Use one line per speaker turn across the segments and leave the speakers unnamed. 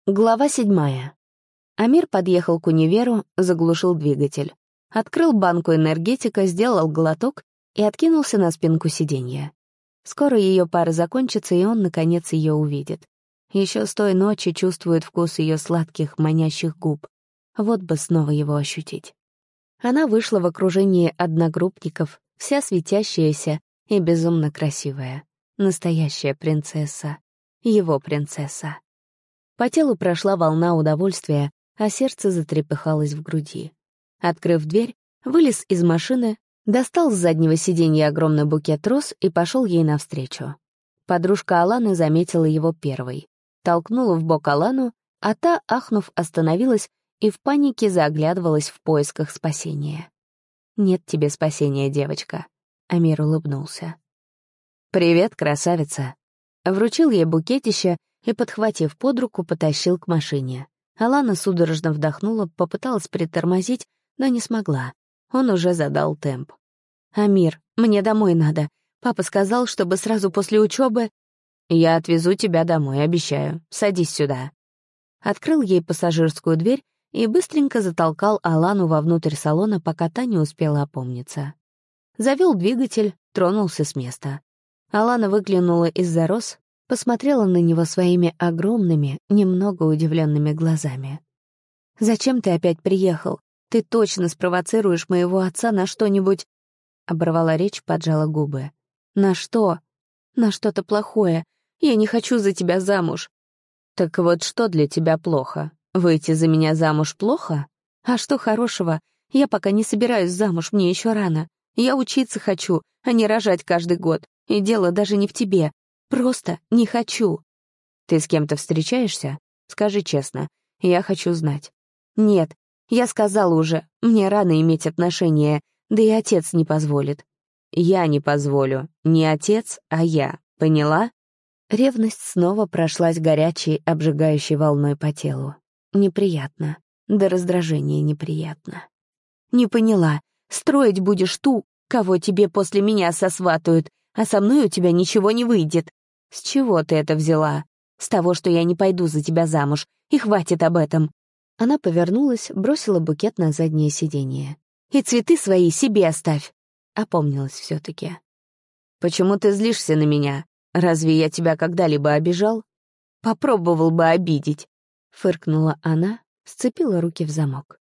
Глава 7. Амир подъехал к универу, заглушил двигатель. Открыл банку энергетика, сделал глоток и откинулся на спинку сиденья. Скоро ее пара закончится, и он, наконец, ее увидит. Еще с той ночи чувствует вкус ее сладких, манящих губ. Вот бы снова его ощутить. Она вышла в окружении одногруппников, вся светящаяся и безумно красивая. Настоящая принцесса. Его принцесса. По телу прошла волна удовольствия, а сердце затрепыхалось в груди. Открыв дверь, вылез из машины, достал с заднего сиденья огромный букет роз и пошел ей навстречу. Подружка Аланы заметила его первой. Толкнула в бок Алану, а та, ахнув, остановилась и в панике заоглядывалась в поисках спасения. «Нет тебе спасения, девочка», — Амир улыбнулся. «Привет, красавица». Вручил ей букетище и, подхватив под руку, потащил к машине. Алана судорожно вдохнула, попыталась притормозить, но не смогла. Он уже задал темп. «Амир, мне домой надо. Папа сказал, чтобы сразу после учебы...» «Я отвезу тебя домой, обещаю. Садись сюда». Открыл ей пассажирскую дверь и быстренько затолкал Алану вовнутрь салона, пока та не успела опомниться. Завел двигатель, тронулся с места. Алана выглянула из-за роз, посмотрела на него своими огромными, немного удивленными глазами. «Зачем ты опять приехал? Ты точно спровоцируешь моего отца на что-нибудь...» Оборвала речь, поджала губы. «На что? На что-то плохое. Я не хочу за тебя замуж». «Так вот что для тебя плохо? Выйти за меня замуж плохо? А что хорошего? Я пока не собираюсь замуж, мне еще рано. Я учиться хочу, а не рожать каждый год. И дело даже не в тебе. Просто не хочу». «Ты с кем-то встречаешься? Скажи честно. Я хочу знать». «Нет, я сказала уже, мне рано иметь отношения, да и отец не позволит». «Я не позволю. Не отец, а я. Поняла?» Ревность снова прошлась горячей, обжигающей волной по телу. Неприятно. До раздражения неприятно. «Не поняла. Строить будешь ту, кого тебе после меня сосватают, а со мной у тебя ничего не выйдет. С чего ты это взяла? С того, что я не пойду за тебя замуж, и хватит об этом». Она повернулась, бросила букет на заднее сиденье. «И цветы свои себе оставь», — опомнилась все-таки. «Почему ты злишься на меня? Разве я тебя когда-либо обижал?» «Попробовал бы обидеть», — фыркнула она, сцепила руки в замок.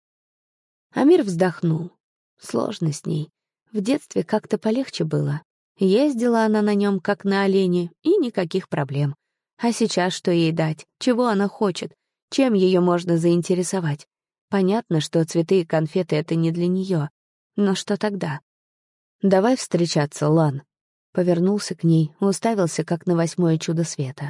Амир вздохнул. Сложно с ней. В детстве как-то полегче было. Ездила она на нем, как на олене, и никаких проблем. А сейчас что ей дать? Чего она хочет? Чем ее можно заинтересовать? Понятно, что цветы и конфеты — это не для нее. Но что тогда? «Давай встречаться, Лан». Повернулся к ней, уставился, как на 8-е чудо света.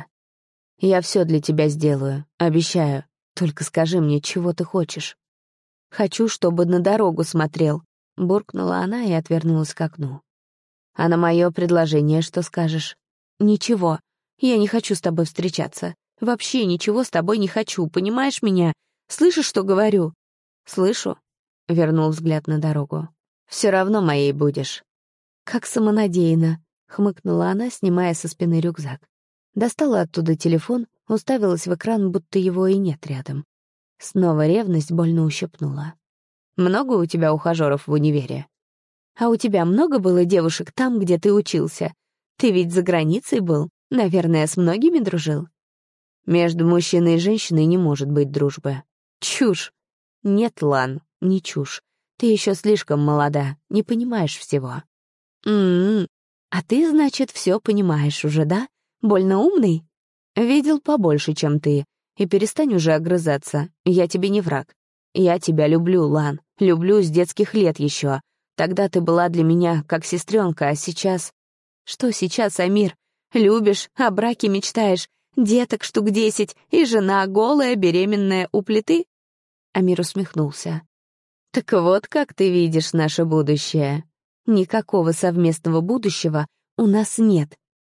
«Я все для тебя сделаю, обещаю. Только скажи мне, чего ты хочешь». «Хочу, чтобы на дорогу смотрел», — буркнула она и отвернулась к окну. «А на мое предложение что скажешь?» «Ничего. Я не хочу с тобой встречаться. Вообще ничего с тобой не хочу, понимаешь меня? Слышишь, что говорю?» «Слышу», — вернул взгляд на дорогу. «Все равно моей будешь». «Как самонадеянно», — хмыкнула она, снимая со спины рюкзак. Достала оттуда телефон, уставилась в экран, будто его и нет рядом. Снова ревность больно ущипнула. «Много у тебя ухажеров в универе?» «А у тебя много было девушек там, где ты учился? Ты ведь за границей был, наверное, с многими дружил?» «Между мужчиной и женщиной не может быть дружбы». «Чушь!» «Нет, Лан, не чушь. Ты еще слишком молода, не понимаешь всего». «М-м-м. А ты, значит, все понимаешь уже, да? Больно умный?» «Видел побольше, чем ты. И перестань уже огрызаться, я тебе не враг. Я тебя люблю, Лан, люблю с детских лет еще. Тогда ты была для меня как сестренка, а сейчас...» «Что сейчас, Амир? Любишь, о браке мечтаешь, деток штук 10 и жена голая, беременная у плиты?» Амир усмехнулся. «Так вот как ты видишь наше будущее. Никакого совместного будущего у нас нет.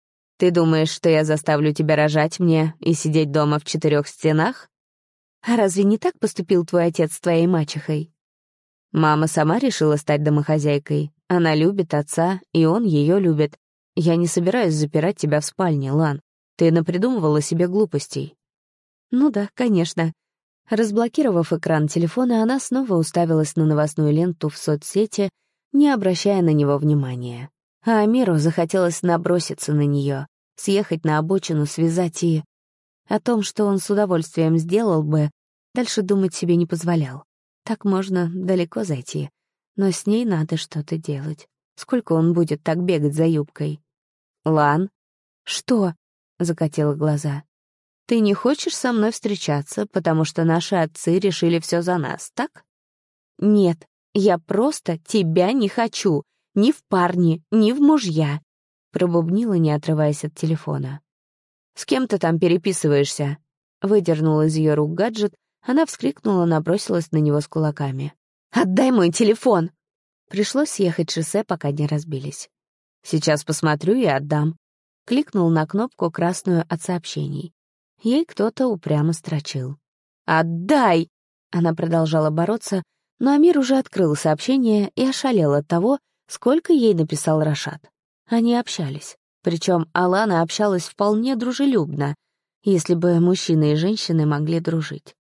Ты думаешь, что я заставлю тебя рожать мне и сидеть дома в 4 стенах? А разве не так поступил твой отец с твоей мачехой?» «Мама сама решила стать домохозяйкой. Она любит отца, и он ее любит. Я не собираюсь запирать тебя в спальне, Лан. Ты напридумывала себе глупостей». Ну да, конечно. Разблокировав экран телефона, она снова уставилась на новостную ленту в соцсети, не обращая на него внимания. А Амиру захотелось наброситься на нее, съехать на обочину, связать и... О том, что он с удовольствием сделал бы, дальше думать себе не позволял. Так можно далеко зайти. Но с ней надо что-то делать. Сколько он будет так бегать за юбкой? «Лан?» «Что?» — закатила глаза. «Ты не хочешь со мной встречаться, потому что наши отцы решили все за нас, так?» «Нет, я просто тебя не хочу. Ни в парни, ни в мужья», — пробубнила, не отрываясь от телефона. «С кем ты там переписываешься?» Выдернул из ее рук гаджет, она вскрикнула, набросилась на него с кулаками. «Отдай мой телефон!» Пришлось съехать шоссе, пока не разбились. «Сейчас посмотрю и отдам». Кликнул на кнопку красную от сообщений. Ей кто-то упрямо строчил. «Отдай!» Она продолжала бороться, но Амир уже открыл сообщение и ошалел от того, сколько ей написал Рашад. Они общались. Причем Алана общалась вполне дружелюбно, если бы мужчины и женщины могли дружить.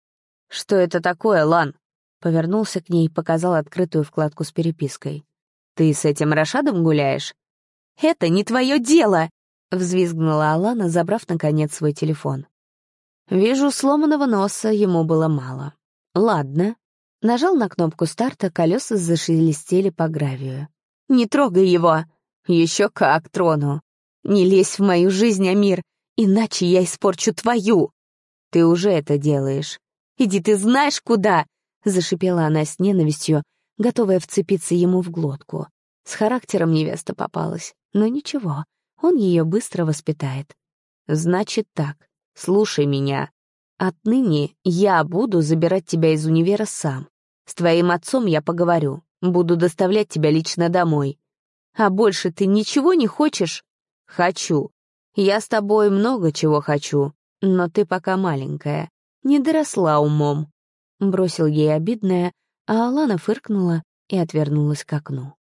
«Что это такое, Лан?» Повернулся к ней и показал открытую вкладку с перепиской. «Ты с этим Рашадом гуляешь?» «Это не твое дело!» — взвизгнула Алана, забрав, наконец, свой телефон. Вижу, сломанного носа ему было мало. «Ладно». Нажал на кнопку старта, колеса зашелестели по гравию. «Не трогай его!» «Еще как трону! Не лезь в мою жизнь, Амир, иначе я испорчу твою!» «Ты уже это делаешь. Иди ты знаешь куда!» — зашипела она с ненавистью, готовая вцепиться ему в глотку. С характером невеста попалась, но ничего, он ее быстро воспитает. «Значит так, слушай меня. Отныне я буду забирать тебя из универа сам. С твоим отцом я поговорю, буду доставлять тебя лично домой. А больше ты ничего не хочешь?» «Хочу. Я с тобой много чего хочу, но ты пока маленькая, не доросла умом». Бросил ей обидное, а Алана фыркнула и отвернулась к окну.